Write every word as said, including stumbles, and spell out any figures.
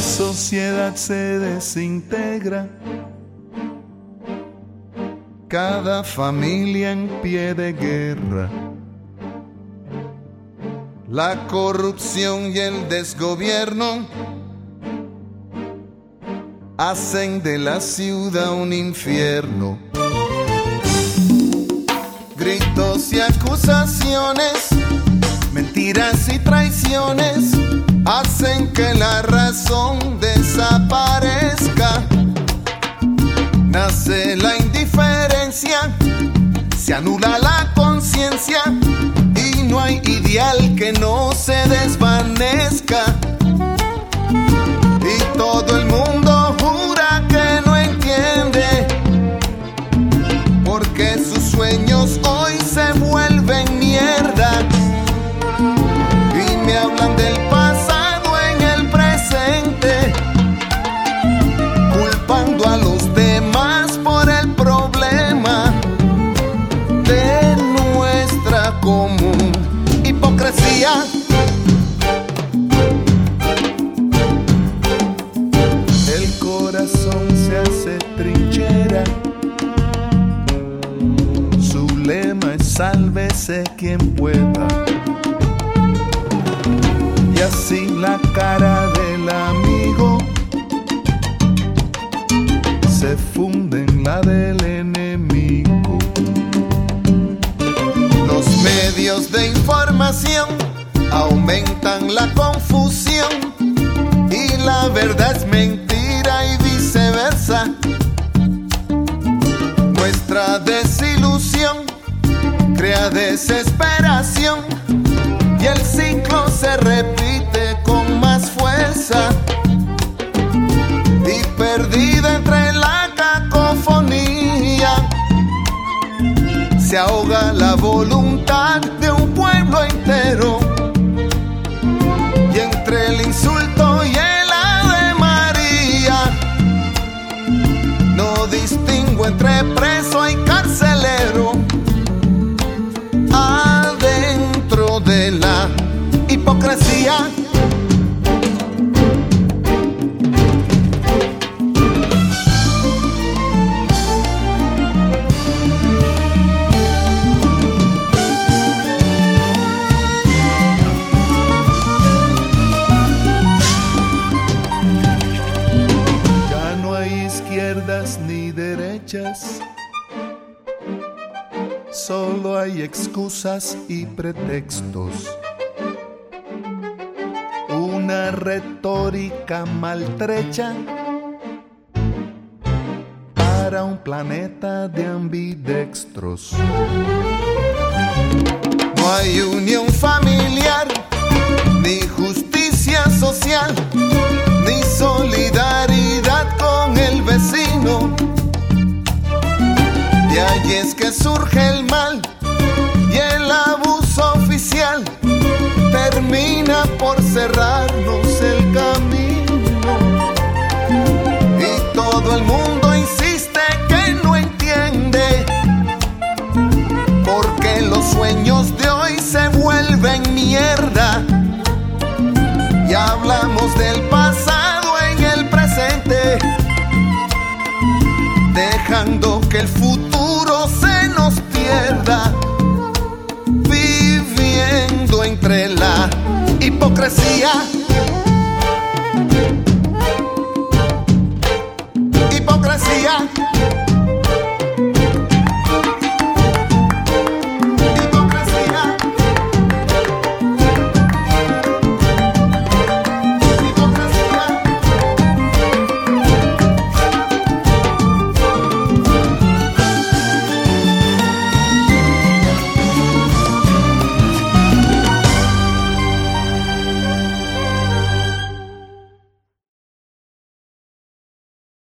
sociedad se desintegra, cada familia en pie de guerra. La corrupción y el desgobierno hacen de la ciudad un infierno. Gritos y acusaciones, mentiras y traiciones hacen que la razón desaparezca. Nace la indiferencia, se anula la conciencia y no hay ideal que no se desvanezca. Y todo el mundo jura que no entiende, porque sus sueños hoy se vuelven mierda. Y me hablan del pasado en el presente, culpando a los demás por el problema de nuestra común hipocresía. El corazón se hace trinchera, su lema es sálvese quien pueda. Y así la cara del amigo se funde en la del enemigo. Los medios de información aumentan la confusión y la verdad es mentira y viceversa. Nuestra desilusión crea desesperación y el ciclo se repite con más fuerza. Y perdida entre la cacofonía se ahoga la voluntad de un pueblo entero. Y entre el insulto y el Ave María no distingo entre preso y carcelero. Adentro de la hipocresía ya no hay izquierdas ni derechas, solo hay excusas y pretextos. Una retórica maltrecha para un planeta de ambidextros. No hay unión familiar, ni justicia social, ni solidaridad con el vecino. De ahí es que surge el mal y el abuso oficial termina por cerrarnos el camino. Y todo el mundo insiste que no entiende, porque los sueños de hoy se vuelven mierda. Y hablamos del pasado en el presente, dejando que el futuro se nos pierda, viviendo entre la hipocresía.